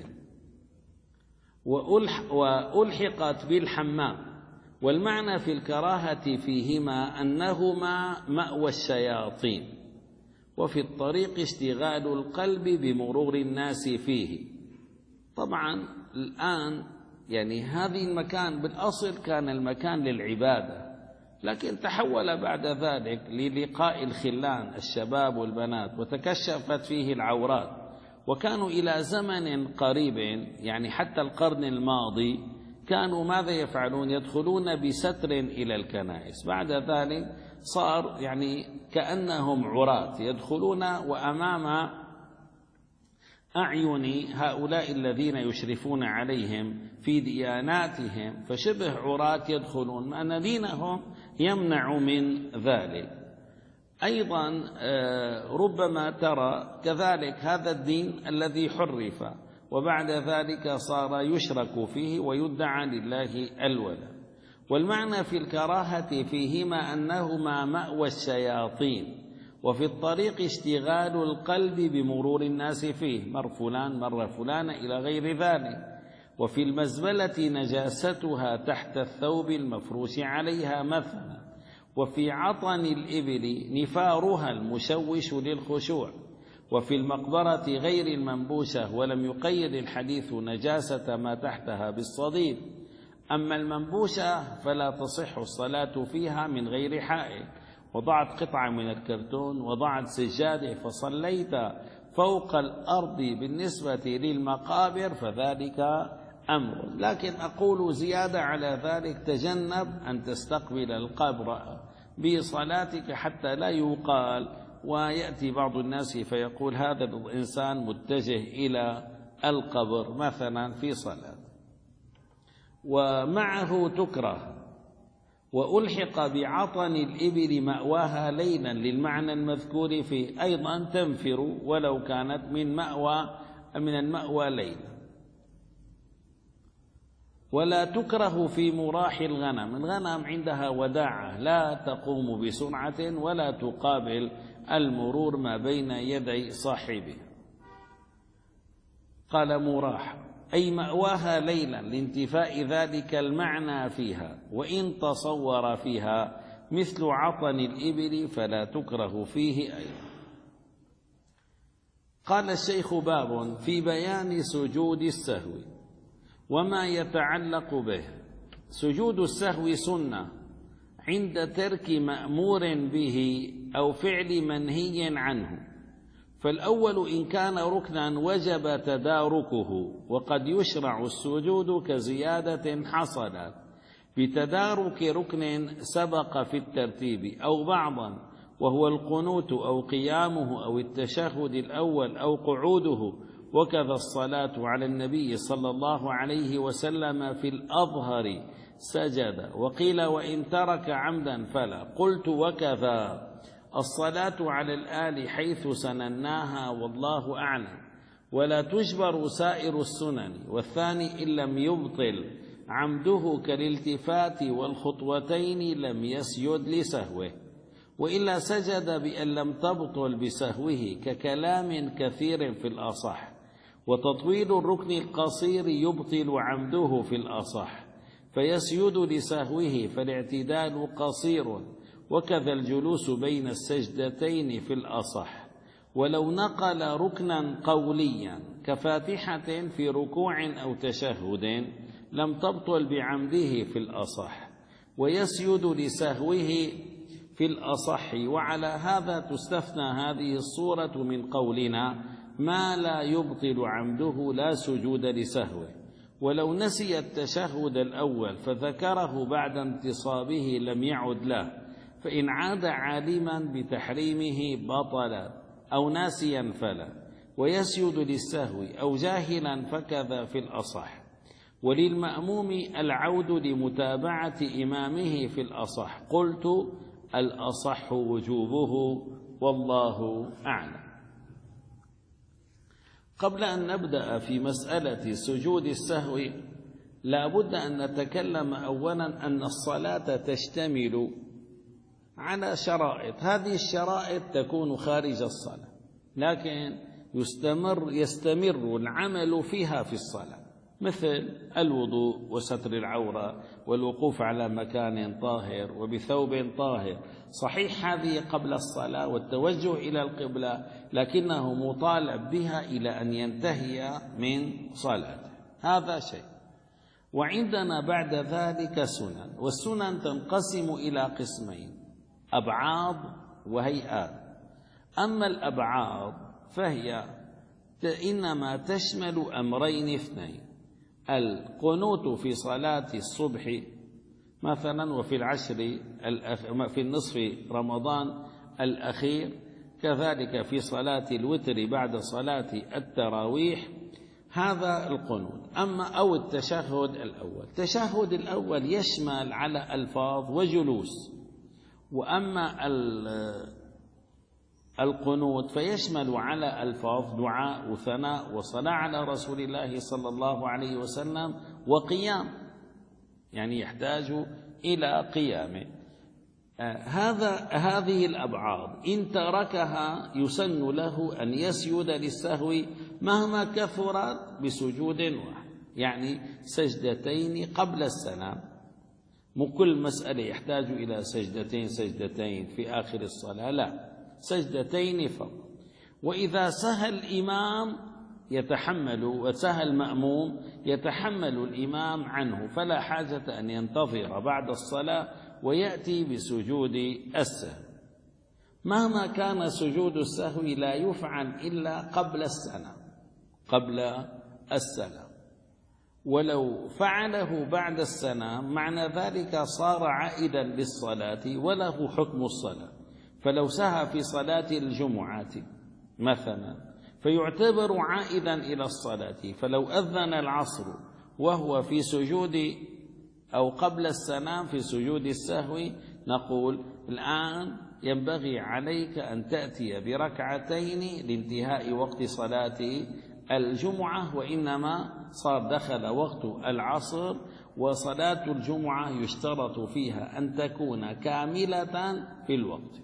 وألحقت بالحمام. والمعنى في الكراهة فيهما أنهما مأوى الشياطين، وفي الطريق اشتغال القلب بمرور الناس فيه. طبعا الآن يعني هذه المكان بالأصل كان المكان للعبادة، لكن تحول بعد ذلك للقاء الخلان الشباب والبنات، وتكشفت فيه العورات. وكانوا إلى زمن قريب يعني حتى القرن الماضي كانوا ماذا يفعلون؟ يدخلون بستر إلى الكنائس. بعد ذلك صار يعني كأنهم عراة يدخلون وأمام أعين هؤلاء الذين يشرفون عليهم في دياناتهم فشبه عراة يدخلون، مع أن دينهم يمنع من ذلك. أيضا ربما ترى كذلك هذا الدين الذي حرف وبعد ذلك صار يشرك فيه ويدعى لله الولد. والمعنى في الكراهة فيهما أنهما مأوى الشياطين، وفي الطريق اشتغال القلب بمرور الناس فيه، مر فلان مر فلان إلى غير ذلك. وفي المزبلة نجاستها تحت الثوب المفروش عليها مثلا. وفي عطن الإبل نفارها المشوش للخشوع. وفي المقبرة غير المنبوشة، ولم يقيد الحديث نجاسة ما تحتها بالصديد. أما المنبوشة فلا تصح الصلاة فيها من غير حائل. وضعت قطعة من الكرتون، وضعت سجادة فصليت فوق الأرض بالنسبة للمقابر فذلك أمر. لكن أقول زيادة على ذلك، تجنب أن تستقبل القبر بصلاتك حتى لا يقال ويأتي بعض الناس فيقول هذا الإنسان متجه إلى القبر مثلا في صلاة. ومعه تكره وألحق بعطن الإبل مأواها ليلا للمعنى المذكور فيه، أيضا تنفر ولو كانت من مأوى من المأوى ليلا. ولا تكره في مراح الغنم، الغنم عندها وداعة لا تقوم بسرعة ولا تقابل المرور ما بين يدي صاحبه. قال مراح أي مأواها ليلا لانتفاء ذلك المعنى فيها، وإن تصور فيها مثل عطن الإبل فلا تكره فيه أيضا. قال الشيخ باب في بيان سجود السهو وما يتعلق به. سجود السهو سنة عند ترك مأمور به أو فعل منهي عنه. فالأول إن كان ركنا وجب تداركه، وقد يشرع السجود كزيادة حصلت بتدارك ركن سبق في الترتيب أو بعضا، وهو القنوت أو قيامه أو التشهد الأول أو قعوده. وكذا الصلاة على النبي صلى الله عليه وسلم في الأظهر سجد. وقيل وإن ترك عمدا فلا. قلت وكذا الصلاة على الآل حيث سنناها والله أعلم، ولا تجبر سائر السنن. والثاني إن لم يبطل عمده كالالتفات والخطوتين لم يسجد لسهوه، وإلا سجد بأن لم تبطل بسهوه ككلام كثير في الأصح. وتطويل الركن القصير يبطل عمده في الأصح فيسجد لسهوه، فالاعتدال قصير. وكذا الجلوس بين السجدتين في الأصح. ولو نقل ركنا قوليا كفاتحة في ركوع أو تشهد لم تبطل بعمده في الأصح، ويسجد لسهوه في الأصح. وعلى هذا تستثنى هذه الصورة من قولنا ما لا يبطل عمده لا سجود لسهوه. ولو نسي التشهد الأول فذكره بعد انتصابه لم يعد له، فإن عاد عالما بتحريمه بطل، أو ناسيا فلا. ويسجد للسهو أو جاهلا فكذا في الأصح. وللمأموم العود لمتابعة إمامه في الأصح. قلت الأصح وجوبه والله أعلم. قبل أن نبدأ في مسألة سجود السهو لا بد أن نتكلم أولا أن الصلاة تشتمل على شرائط. هذه الشرائط تكون خارج الصلاة، لكن يستمر يستمر العمل فيها في الصلاة، مثل الوضوء وستر العورة والوقوف على مكان طاهر وبثوب طاهر. صحيح هذه قبل الصلاة والتوجه إلى القبلة، لكنه مطالب بها إلى أن ينتهي من صلاته، هذا شيء. وعندنا بعد ذلك سنن، والسنن تنقسم إلى قسمين: أبعاض وهيئات. أما الأبعاض فهي إنما تشمل أمرين اثنين: القنوت في صلاة الصبح مثلا، وفي العشر في النصف رمضان الأخير، كذلك في صلاة الوتر بعد صلاة التراويح، هذا القنوت. أما أو التشهد الأول، التشهد الأول يشمل على ألفاظ وجلوس. وأما القنوت فيشمل على ألفاظ دعاء وثناء وصلاة على رسول الله صلى الله عليه وسلم وقيام، يعني يحتاج إلى قيامه. هذا هذه الأبعاد إن تركها يسن له أن يسجد للسهو مهما كثرت بسجود واحد، يعني سجدتين قبل السلام. مو كل مسألة يحتاج إلى سجدتين سجدتين في آخر الصلاة، لا، سجدتين فقط. وإذا سهى الإمام يتحمل وسهى المأموم يتحمل الإمام عنه، فلا حاجة أن ينتظر بعد الصلاة ويأتي بسجود السهو. مهما كان سجود السهو لا يفعل إلا قبل السلام قبل السلام ولو فعله بعد السلام معنى ذلك صار عائدا للصلاة وله حكم الصلاة. فلو سهى في صلاة الجمعة مثلا فيعتبر عائدا إلى الصلاة، فلو أذن العصر وهو في سجود أو قبل السلام في سجود السهو نقول الآن ينبغي عليك أن تأتي بركعتين لانتهاء وقت صلاة الجمعة، وإنما صار دخل وقت العصر، وصلاة الجمعة يشترط فيها أن تكون كاملة في الوقت.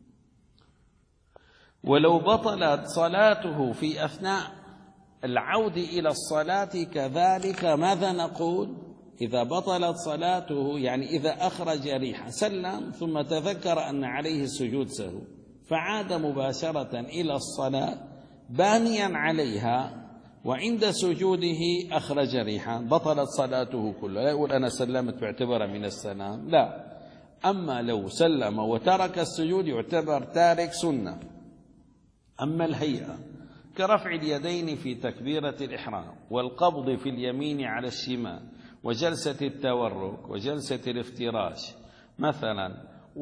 ولو بطلت صلاته في أثناء العود إلى الصلاة كذلك ماذا نقول؟ إذا بطلت صلاته يعني إذا أخرج ريحا سلم ثم تذكر أن عليه السجود سهو فعاد مباشرة إلى الصلاة بانيا عليها، وعند سجوده أخرج ريحا بطلت صلاته كلها. لا يقول أنا سلمت باعتبار من السلام، لا. أما لو سلم وترك السجود يعتبر تارك سنة. أما الهيئة كرفع اليدين في تكبيرة الإحرام والقبض في اليمين على الشمال وجلسة التورك وجلسة الافتراش مثلا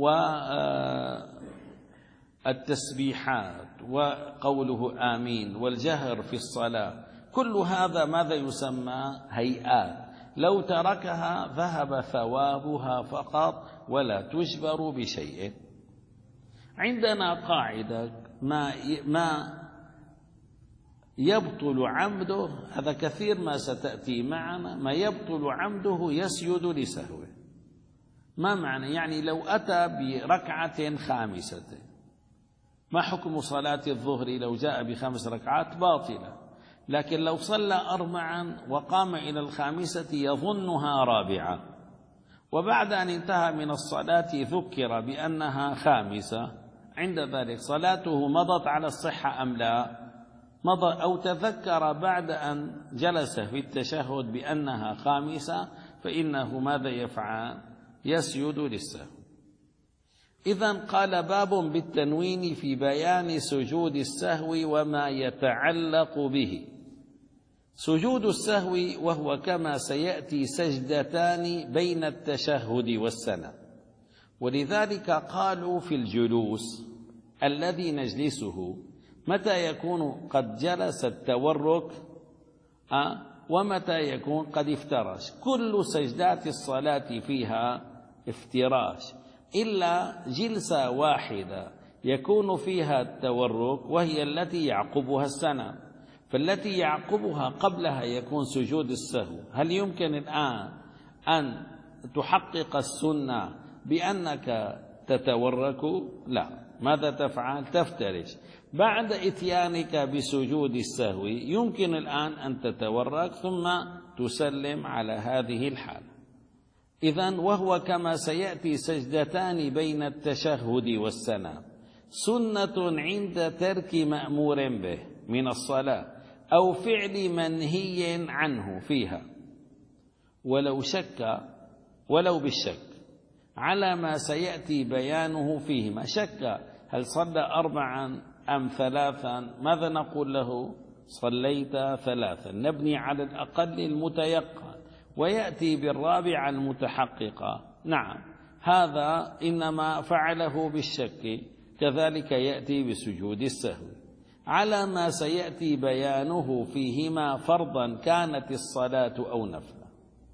والتسبيحات وقوله آمين والجهر في الصلاة، كل هذا ماذا يسمى؟ هيئات. لو تركها ذهب ثوابها فقط ولا تجبر بشيء. عندنا قاعدة ما ما يبطل عمده، هذا كثير ما ستأتي معنا، ما يبطل عمده يسجد لسهوه. ما معنى؟ يعني لو أتى بركعة خامسة، ما حكم صلاة الظهر لو جاء بخمس ركعات؟ باطلة. لكن لو صلى أربعا وقام إلى الخامسة يظنها رابعة، وبعد أن انتهى من الصلاة ذكر بأنها خامسة، عند ذلك صلاته مضت على الصحة أم لا؟ مضى. أو تذكر بعد أن جلس في التشهد بأنها خامسة فإنه ماذا يفعل؟ يسجد للسهو. إذن قال باب بالتنوين في بيان سجود السهو وما يتعلق به. سجود السهو وهو كما سيأتي سجدتان بين التشهد والسلام، ولذلك قالوا في الجلوس الذي نجلسه متى يكون قد جلس التورك أه ومتى يكون قد افترش. كل سجدات الصلاة فيها افتراش إلا جلسة واحدة يكون فيها التورك وهي التي يعقبها السلام، فالتي يعقبها قبلها يكون سجود السهو. هل يمكن الآن أن تحقق السنة بأنك تتورك؟ لا. ماذا تفعل؟ تفترش. بعد إتيانك بسجود السهو يمكن الآن أن تتورك ثم تسلم على هذه الحالة. إذن وهو كما سيأتي سجدتان بين التشهد والسلام، سنة عند ترك مأمور به من الصلاة أو فعل منهي عنه فيها، ولو شك ولو بالشك على ما سيأتي بيانه فيهما. شك هل صلى أربعا أم ثلاثا؟ ماذا نقول له؟ صليت ثلاثا، نبني على الأقل المتيقن ويأتي بالرابعة المتحققة. نعم، هذا إنما فعله بالشك، كذلك يأتي بسجود السهو على ما سيأتي بيانه فيهما فرضا كانت الصلاة أو نفلا.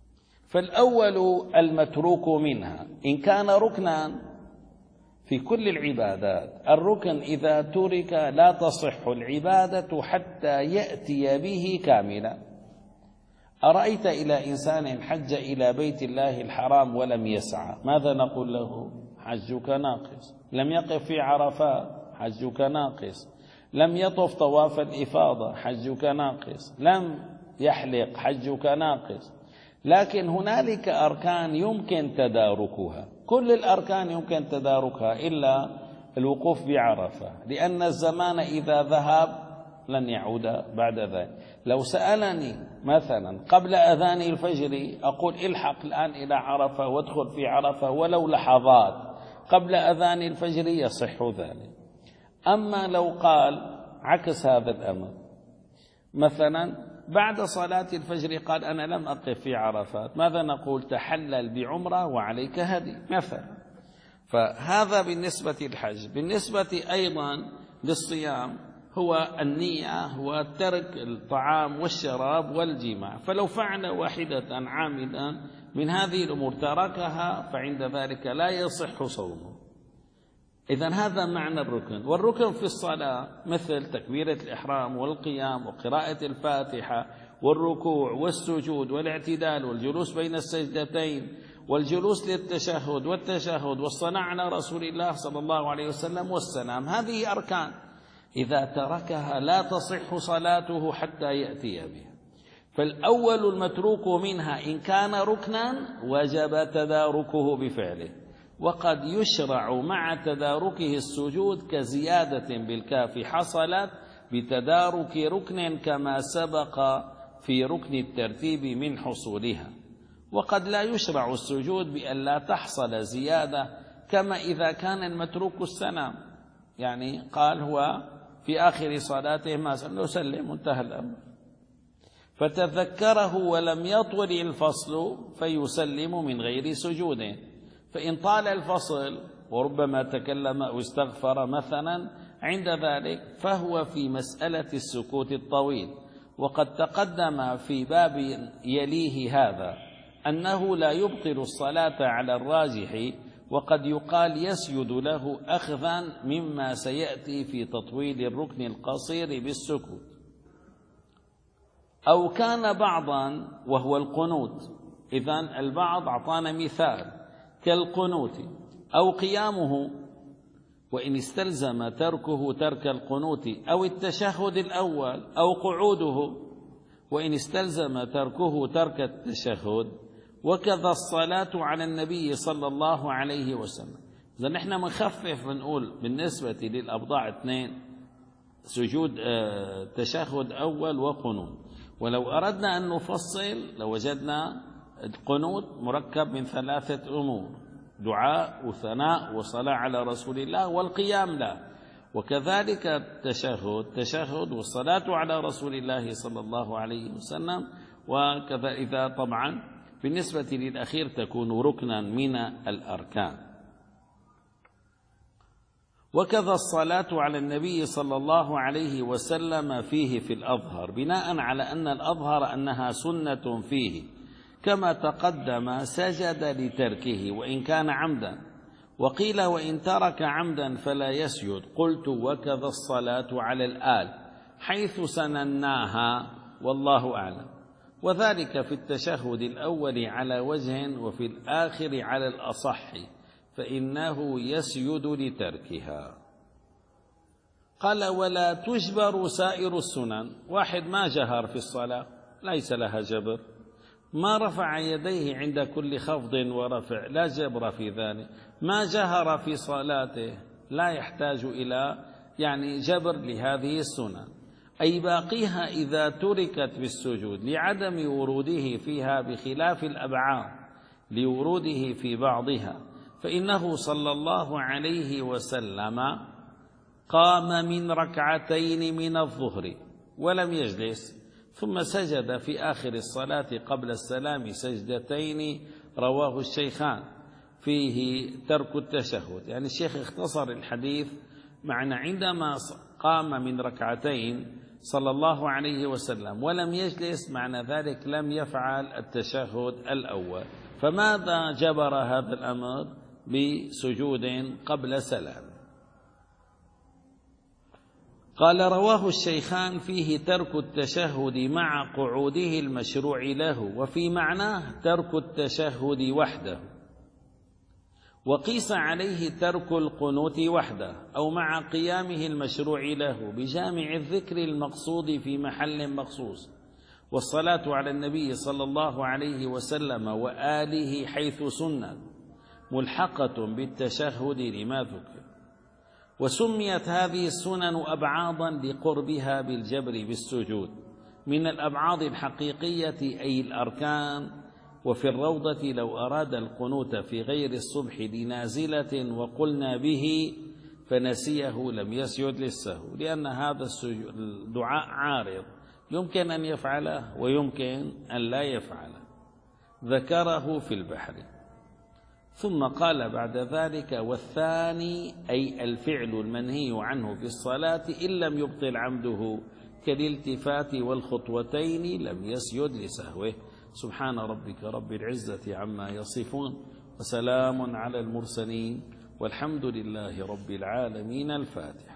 فالأول المتروك منها إن كان ركنا في كل العبادات. الركن إذا ترك لا تصح العبادة حتى يأتي به كاملا. أرأيت إلى إنسان حج إلى بيت الله الحرام ولم يسعى، ماذا نقول له؟ حجك ناقص. لم يقف في عرفات، حجك ناقص. لم يطف طواف الإفاضة، حجك ناقص. لم يحلق، حجك ناقص. لكن هنالك أركان يمكن تداركها، كل الأركان يمكن تداركها إلا الوقوف بعرفة، لأن الزمان إذا ذهب لن يعود بعد ذلك. لو سألني مثلا قبل أذان الفجر أقول الحق الآن إلى عرفة وادخل في عرفة ولو لحظات قبل أذان الفجر يصح ذلك. أما لو قال عكس هذا الأمر، مثلا بعد صلاة الفجر قال أنا لم أقف في عرفات، ماذا نقول؟ تحلل بعمرة وعليك هدي مثلا. فهذا بالنسبة للحج. بالنسبة أيضا للصيام هو النية، هو ترك الطعام والشراب والجماع. فلو فعل واحدة عامدا من هذه الأمور تركها فعند ذلك لا يصح صومه. إذن هذا معنى الركن. والركن في الصلاة مثل تكبيرة الإحرام والقيام وقراءة الفاتحة والركوع والسجود والاعتدال والجلوس بين السجدتين والجلوس للتشهد والتشهد والصلاة على رسول الله صلى الله عليه وسلم والسلام. هذه أركان إذا تركها لا تصح صلاته حتى يأتي بها. فالأول المتروك منها إن كان ركنا وجب تداركه بفعله، وقد يشرع مع تداركه السجود كزيادة بالكاف حصلت بتدارك ركن كما سبق في ركن الترتيب من حصولها. وقد لا يشرع السجود بأن لا تحصل زيادة، كما إذا كان المتروك السلام، يعني قال هو في آخر صلاته ما سلم انتهى الأمر، فتذكره ولم يطول الفصل فيسلم من غير سجود. فإن طال الفصل وربما تكلم أو استغفر مثلا عند ذلك فهو في مسألة السكوت الطويل. وقد تقدم في باب يليه هذا أنه لا يبطل الصلاة على الراجح، وقد يقال يسجد له أخذا مما سيأتي في تطويل الركن القصير بالسكوت. أو كان بعضا وهو القنوت، إذن البعض أعطانا مثال كالقنوت أو قيامه، وإن استلزم تركه ترك القنوت أو التشهد الأول أو قعوده، وإن استلزم تركه ترك التشهد، وكذا الصلاة على النبي صلى الله عليه وسلم. إذا نحن منخفف بنقول بالنسبة للأبضاع اثنين سجود اه تشهد أول وقنوت. ولو أردنا أن نفصل لوجدنا القنوت مركب من ثلاثة أمور: دعاء وثناء وصلاة على رسول الله والقيام له. وكذلك التشهد تشهد والصلاة على رسول الله صلى الله عليه وسلم. وكذا إذا طبعا بالنسبة للأخير تكون ركنا من الأركان. وكذا الصلاة على النبي صلى الله عليه وسلم فيه في الأظهر، بناء على أن الأظهر أنها سنة فيه، كما تقدم سجد لتركه وإن كان عمدا. وقيل وإن ترك عمدا فلا يسجد. قلت وكذا الصلاة على الآل حيث سنناها والله أعلم، وذلك في التشهد الأول على وجه وفي الآخر على الأصح، فإنه يسجد لتركها. قال ولا تجبر سائر السنن. واحد ما جهر في الصلاة ليس لها جبر، ما رفع يديه عند كل خفض ورفع لا جبر في ذلك، ما جهر في صلاته لا يحتاج إلى يعني جبر لهذه السنن. أي باقيها إذا تركت بالسجود لعدم وروده فيها بخلاف الأبعاد لوروده في بعضها، فإنه صلى الله عليه وسلم قام من ركعتين من الظهر ولم يجلس، ثم سجد في آخر الصلاة قبل السلام سجدتين، رواه الشيخان، فيه ترك التشهد. يعني الشيخ اختصر الحديث، معنى عندما قام من ركعتين صلى الله عليه وسلم ولم يجلس معنى ذلك لم يفعل التشهد الأول. فماذا جبر هذا الأمر؟ بسجود قبل سلام. قال رواه الشيخان فيه ترك التشهد مع قعوده المشروع له، وفي معناه ترك التشهد وحده. وقيس عليه ترك القنوت وحده أو مع قيامه المشروع له بجامع الذكر المقصود في محل مخصوص، والصلاة على النبي صلى الله عليه وسلم وآله حيث سنت ملحقة بالتشهد لما ذكر. وسميت هذه السنن أبعاضا لقربها بالجبر بالسجود من الأبعاض الحقيقية أي الأركان. وفي الروضة لو أراد القنوت في غير الصبح لنازلة وقلنا به فنسيه لم يسجد للسهو، لأن هذا الدعاء عارض، يمكن أن يفعله ويمكن أن لا يفعله، ذكره في البحر. ثم قال بعد ذلك: والثاني أي الفعل المنهي عنه في الصلاة إن لم يبطل عمده كالالتفات والخطوتين لم يسجد لسهوه. سبحان ربك رب العزة عما يصفون، وسلام على المرسلين، والحمد لله رب العالمين. الفاتحة.